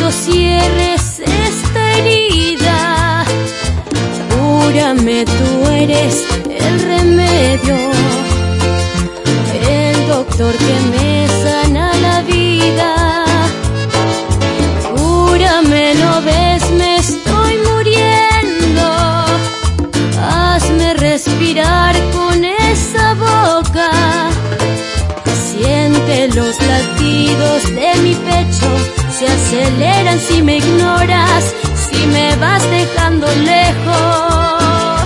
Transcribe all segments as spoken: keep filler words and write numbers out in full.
necesito cierres esta herida. Cúrame, tú eres el remedio, el doctor que me sana la vida. Cúrame, no ves, me estoy muriendo. Hazme respirar con esa boca. Siente los latidos de mi pecho, se aceleran si me ignoras, si me vas dejando lejos.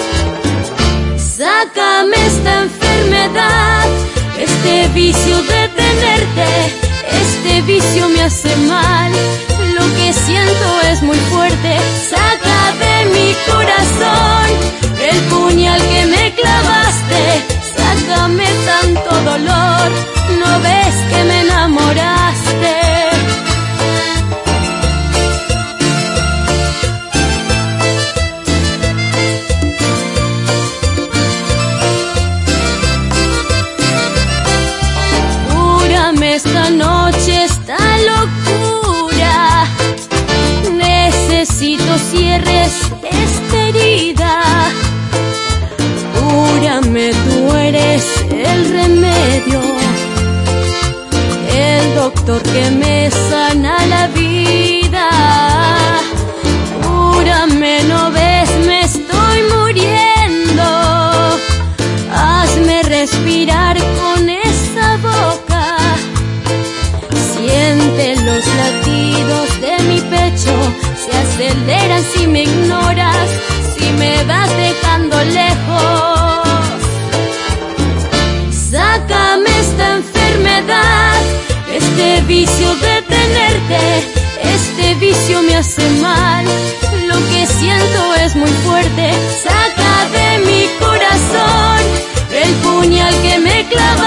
Sácame esta enfermedad, este vicio de tenerte, este vicio me hace mal. Lo que siento es muy fuerte, saca de mi corazón el puñal que me clavaste. Sácame tanto dolor, ¿no ves que me enamoraste? Cúrame esta noche, esta locura. Necesito cierres esta herida. Cúrame, tú eres el remedio, el doctor que me sana la vida. Cúrame, no ves, me estoy muriendo. Hazme respirar con esa boca. Siente los latidos de mi pecho, se aceleran si me ignoras, si me vas dejando lejos. Sácame esta enfermedad, este vicio de tenerte, este vicio me hace mal. Lo que siento es muy fuerte, saca de mi corazón el puñal que me clava.